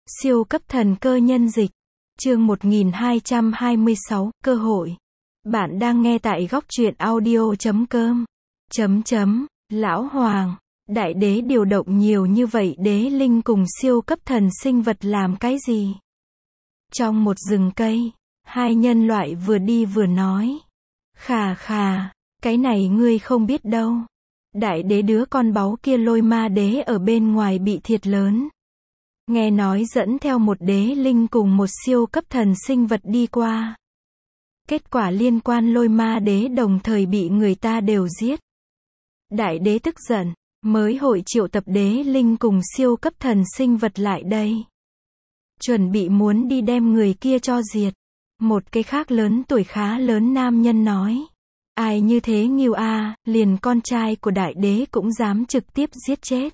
Siêu cấp thần cơ nhân dịch. Chương 1226, cơ hội. Bạn đang nghe tại góc truyện audio.com. Lão Hoàng, đại đế điều động nhiều như vậy đế linh cùng siêu cấp thần sinh vật làm cái gì? Trong một rừng cây, hai nhân loại vừa đi vừa nói. Khà khà, cái này ngươi không biết đâu. Đại đế đứa con báu kia Lôi Ma đế ở bên ngoài bị thiệt lớn. Nghe nói dẫn theo một đế linh cùng một siêu cấp thần sinh vật đi qua. Kết quả liên quan Lôi Ma đế đồng thời bị người ta đều giết. Đại đế tức giận, mới hội triệu tập đế linh cùng siêu cấp thần sinh vật lại đây. Chuẩn bị muốn đi đem người kia cho diệt. Một cái khác lớn tuổi khá lớn nam nhân nói. Ai như thế nghiêu a, liền con trai của đại đế cũng dám trực tiếp giết chết.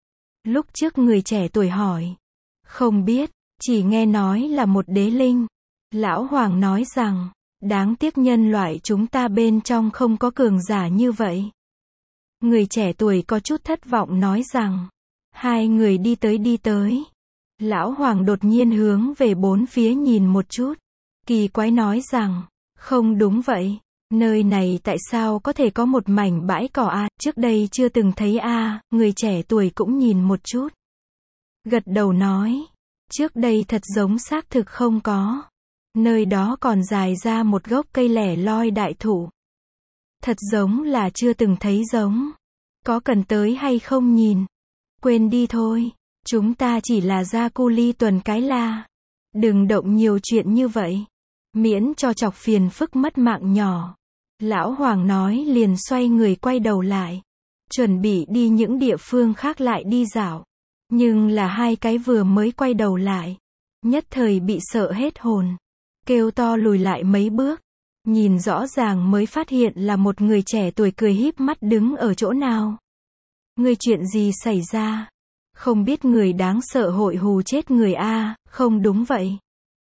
Lúc trước người trẻ tuổi hỏi. Không biết, chỉ nghe nói là một đế linh. Lão Hoàng nói rằng, đáng tiếc nhân loại chúng ta bên trong không có cường giả như vậy. Người trẻ tuổi có chút thất vọng nói rằng, hai người đi tới. Lão Hoàng đột nhiên hướng về bốn phía nhìn một chút. Kỳ quái nói rằng, không đúng vậy. Nơi này tại sao có thể có một mảnh bãi cỏ a, trước đây chưa từng thấy a. Người trẻ tuổi cũng nhìn một chút. Gật đầu nói, trước đây thật giống xác thực không có. Nơi đó còn dài ra một gốc cây lẻ loi đại thụ. Thật giống là chưa từng thấy giống. Có cần tới hay không nhìn? Quên đi thôi, chúng ta chỉ là ra cu ly tuần cái la. Đừng động nhiều chuyện như vậy. Miễn cho chọc phiền phức mất mạng nhỏ. Lão Hoàng nói liền xoay người quay đầu lại. Chuẩn bị đi những địa phương khác lại đi dạo. Nhưng là hai cái vừa mới quay đầu lại. Nhất thời bị sợ hết hồn. Kêu to lùi lại mấy bước. Nhìn rõ ràng mới phát hiện là một người trẻ tuổi cười híp mắt đứng ở chỗ nào. Người chuyện gì xảy ra? Không biết người đáng sợ hội hù chết người a, không đúng vậy.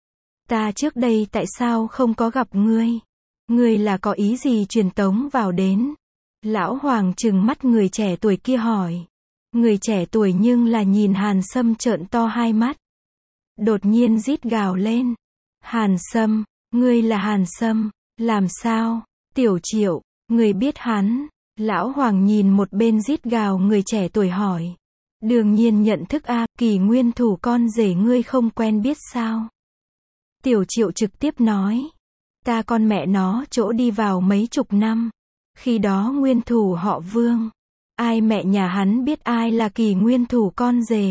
Ta trước đây tại sao không có gặp ngươi? Ngươi là có ý gì truyền tống vào đến? Lão Hoàng trừng mắt người trẻ tuổi kia hỏi. Người trẻ tuổi nhưng là nhìn Hàn Sâm trợn to hai mắt. Đột nhiên rít gào lên. Hàn Sâm, ngươi là Hàn Sâm, làm sao? Tiểu Triệu, ngươi biết hắn? Lão Hoàng nhìn một bên rít gào người trẻ tuổi hỏi. Đương nhiên nhận thức a, Kỳ Nguyên Thủ con rể ngươi không quen biết sao? Tiểu Triệu trực tiếp nói. Ta con mẹ nó chỗ đi vào mấy chục năm. Khi đó Nguyên Thủ họ Vương. Ai mẹ nhà hắn biết ai là Kỳ Nguyên Thủ con rể.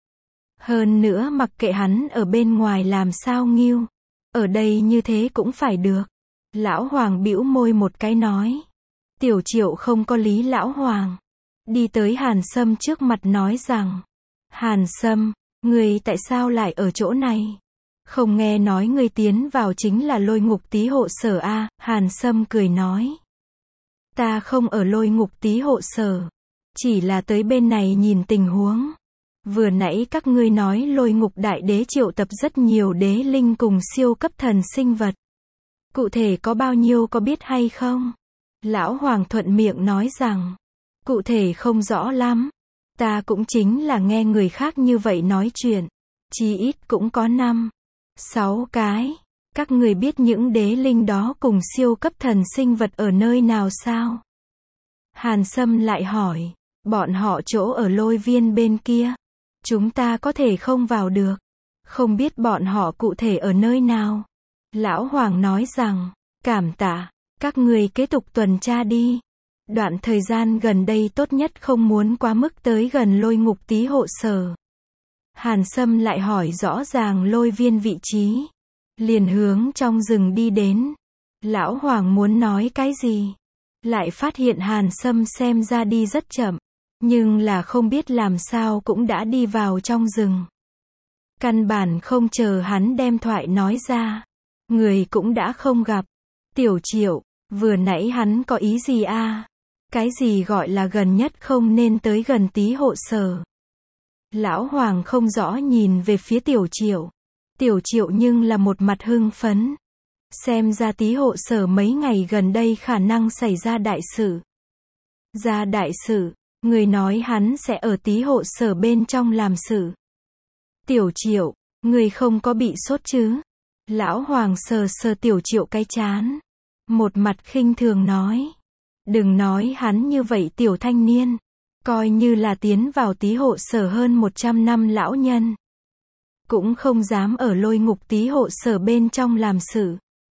Hơn nữa mặc kệ hắn ở bên ngoài làm sao nghiêu. Ở đây như thế cũng phải được. Lão Hoàng bĩu môi một cái nói. Tiểu Triệu không có lý Lão Hoàng. Đi tới Hàn Sâm trước mặt nói rằng. Hàn Sâm, ngươi tại sao lại ở chỗ này? Không nghe nói ngươi tiến vào chính là Lôi Ngục Tý hộ sở a. Hàn Sâm cười nói. Ta không ở Lôi Ngục Tý hộ sở. Chỉ là tới bên này nhìn tình huống. Vừa nãy các ngươi nói Lôi Ngục Đại Đế triệu tập rất nhiều đế linh cùng siêu cấp thần sinh vật. Cụ thể có bao nhiêu có biết hay không? Lão Hoàng thuận miệng nói rằng. Cụ thể không rõ lắm. Ta cũng chính là nghe người khác như vậy nói chuyện. Chí ít cũng có 5-6 cái. Các người biết những đế linh đó cùng siêu cấp thần sinh vật ở nơi nào sao? Hàn Sâm lại hỏi. Bọn họ chỗ ở Lôi Viên bên kia. Chúng ta có thể không vào được. Không biết bọn họ cụ thể ở nơi nào. Lão Hoàng nói rằng. Cảm tạ. Các người kế tục tuần tra đi. Đoạn thời gian gần đây tốt nhất không muốn quá mức tới gần Lôi Ngục Tý hộ sở. Hàn Sâm lại hỏi rõ ràng Lôi Viên vị trí. Liền hướng trong rừng đi đến. Lão Hoàng muốn nói cái gì? Lại phát hiện Hàn Sâm xem ra đi rất chậm. Nhưng là không biết làm sao cũng đã đi vào trong rừng. Căn bản không chờ hắn đem thoại nói ra. Người cũng đã không gặp. Tiểu Triệu, vừa nãy hắn có ý gì a? Cái gì gọi là gần nhất không nên tới gần Tý hộ sở? Lão Hoàng không rõ nhìn về phía Tiểu Triệu. Tiểu Triệu nhưng là một mặt hưng phấn. Xem ra Tý hộ sở mấy ngày gần đây khả năng xảy ra đại sự. Ra đại sự, người nói hắn sẽ ở Tý hộ sở bên trong làm sự. Tiểu Triệu, người không có bị sốt chứ? Lão Hoàng sờ sờ Tiểu Triệu cái trán. Một mặt khinh thường nói. Đừng nói hắn như vậy tiểu thanh niên. Coi như là tiến vào tí hộ sở hơn 100 năm lão nhân. Cũng không dám ở lôi ngục tí hộ sở bên trong làm sự.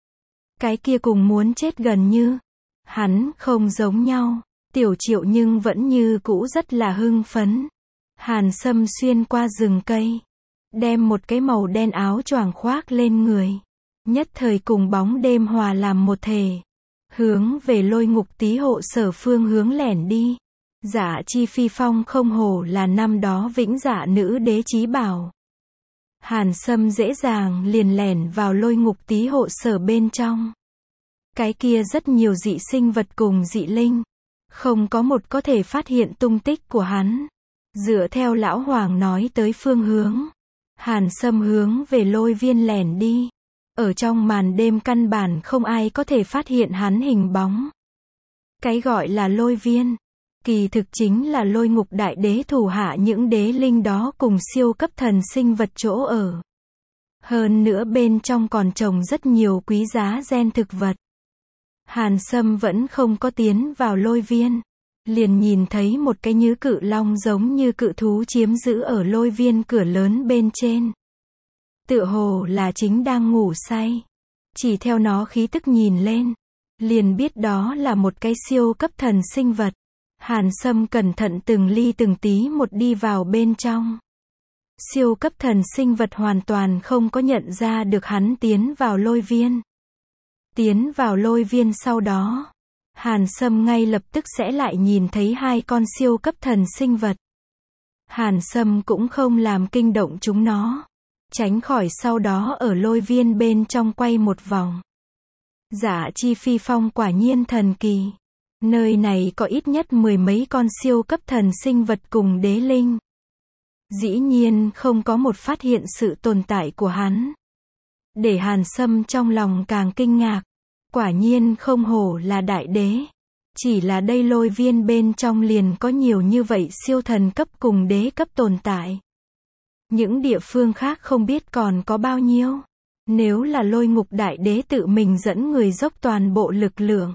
Cái kia cùng muốn chết gần như. Hắn không giống nhau. Tiểu Triệu nhưng vẫn như cũ rất là hưng phấn. Hàn Sâm xuyên qua rừng cây. Đem một cái màu đen áo choàng khoác lên người. Nhất thời cùng bóng đêm hòa làm một thể. Hướng về lôi ngục tí hộ sở phương hướng lẻn đi. Dạ Chi Phi Phong không hổ là năm đó vĩnh dạ nữ đế chí bảo. Hàn Sâm dễ dàng liền lẻn vào lôi ngục tí hộ sở bên trong. Cái kia rất nhiều dị sinh vật cùng dị linh. Không có một có thể phát hiện tung tích của hắn. Dựa theo lão Hoàng nói tới phương hướng. Hàn Sâm hướng về lôi viên lẻn đi. Ở trong màn đêm căn bản không ai có thể phát hiện hắn hình bóng. Cái gọi là lôi viên. Kỳ thực chính là lôi ngục đại đế thủ hạ những đế linh đó cùng siêu cấp thần sinh vật chỗ ở. Hơn nữa bên trong còn trồng rất nhiều quý giá gen thực vật. Hàn Sâm vẫn không có tiến vào lôi viên. Liền nhìn thấy một cái nhứ cự long giống như cự thú chiếm giữ ở lôi viên cửa lớn bên trên. Tựa hồ là chính đang ngủ say. Chỉ theo nó khí tức nhìn lên. Liền biết đó là một cái siêu cấp thần sinh vật. Hàn Sâm cẩn thận từng ly từng tí một đi vào bên trong. Siêu cấp thần sinh vật hoàn toàn không có nhận ra được hắn tiến vào lôi viên. Tiến vào lôi viên sau đó. Hàn Sâm ngay lập tức sẽ lại nhìn thấy hai con siêu cấp thần sinh vật. Hàn Sâm cũng không làm kinh động chúng nó. Tránh khỏi sau đó ở lôi viên bên trong quay một vòng. Dạ Chi Phi Phong quả nhiên thần kỳ. Nơi này có ít nhất 10 mấy con siêu cấp thần sinh vật cùng đế linh. Dĩ nhiên không có một phát hiện sự tồn tại của hắn. Để Hàn Sâm trong lòng càng kinh ngạc. Quả nhiên không hổ là đại đế. Chỉ là đây lôi viên bên trong liền có nhiều như vậy siêu thần cấp cùng đế cấp tồn tại. Những địa phương khác không biết còn có bao nhiêu. Nếu là lôi ngục đại đế tự mình dẫn người dốc toàn bộ lực lượng.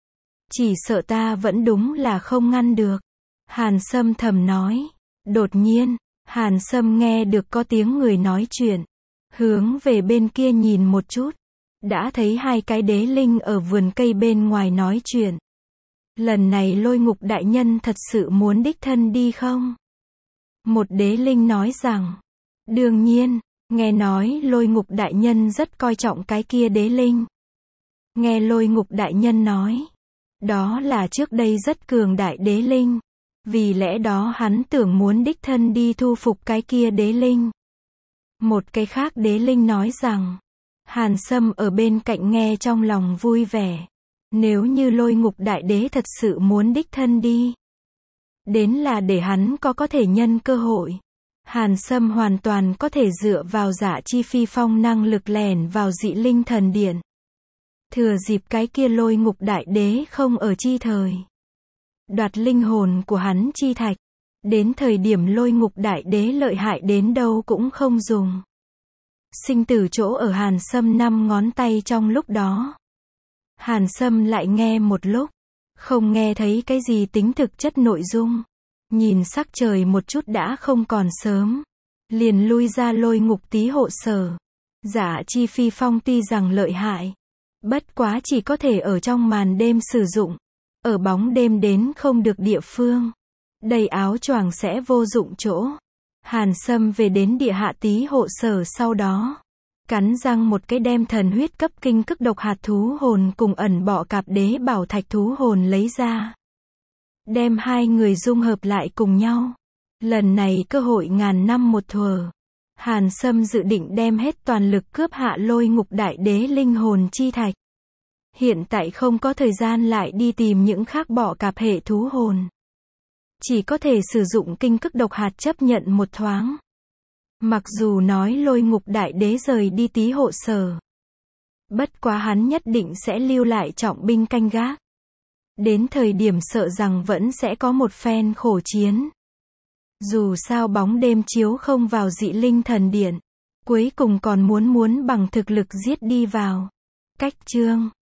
Chỉ sợ ta vẫn đúng là không ngăn được. Hàn Sâm thầm nói. Đột nhiên, Hàn Sâm nghe được có tiếng người nói chuyện. Hướng về bên kia nhìn một chút. Đã thấy hai cái đế linh ở vườn cây bên ngoài nói chuyện. Lần này lôi ngục đại nhân thật sự muốn đích thân đi không? Một đế linh nói rằng. Đương nhiên, nghe nói lôi ngục đại nhân rất coi trọng cái kia đế linh. Nghe lôi ngục đại nhân nói. Đó là trước đây rất cường đại đế linh. Vì lẽ đó hắn tưởng muốn đích thân đi thu phục cái kia đế linh. Một cái khác đế linh nói rằng. Hàn Sâm ở bên cạnh nghe trong lòng vui vẻ. Nếu như lôi ngục đại đế thật sự muốn đích thân đi. Đến là để hắn có thể nhân cơ hội. Hàn Sâm hoàn toàn có thể dựa vào Dạ Chi Phi Phong năng lực lẻn vào dị linh thần điện. Thừa dịp cái kia lôi ngục đại đế không ở chi thời. Đoạt linh hồn của hắn chi thạch. Đến thời điểm lôi ngục đại đế lợi hại đến đâu cũng không dùng. Sinh tử chỗ ở Hàn Sâm 5 ngón tay trong lúc đó. Hàn Sâm lại nghe một lúc. Không nghe thấy cái gì tính thực chất nội dung. Nhìn sắc trời một chút đã không còn sớm. Liền lui ra lôi ngục tí hộ sở. Dạ Chi Phi Phong tuy rằng lợi hại. Bất quá chỉ có thể ở trong màn đêm sử dụng. Ở bóng đêm đến không được địa phương. Đầy áo choàng sẽ vô dụng chỗ. Hàn Sâm về đến địa hạ tí hộ sở sau đó. Cắn răng một cái đem thần huyết cấp kinh cực độc hạt thú hồn cùng ẩn bọ cạp đế bảo thạch thú hồn lấy ra. Đem hai người dung hợp lại cùng nhau. Lần này cơ hội ngàn năm một thuở. Hàn Sâm dự định đem hết toàn lực cướp hạ lôi ngục đại đế linh hồn chi thạch. Hiện tại không có thời gian lại đi tìm những khác bọ cạp hệ thú hồn. Chỉ có thể sử dụng kinh cực độc hạt chấp nhận một thoáng. Mặc dù nói lôi ngục đại đế rời đi tí hộ sở. Bất quá hắn nhất định sẽ lưu lại trọng binh canh gác. Đến thời điểm sợ rằng vẫn sẽ có một phen khổ chiến. Dù sao bóng đêm chiếu không vào dị linh thần điện. Cuối cùng còn muốn bằng thực lực giết đi vào. Cách chương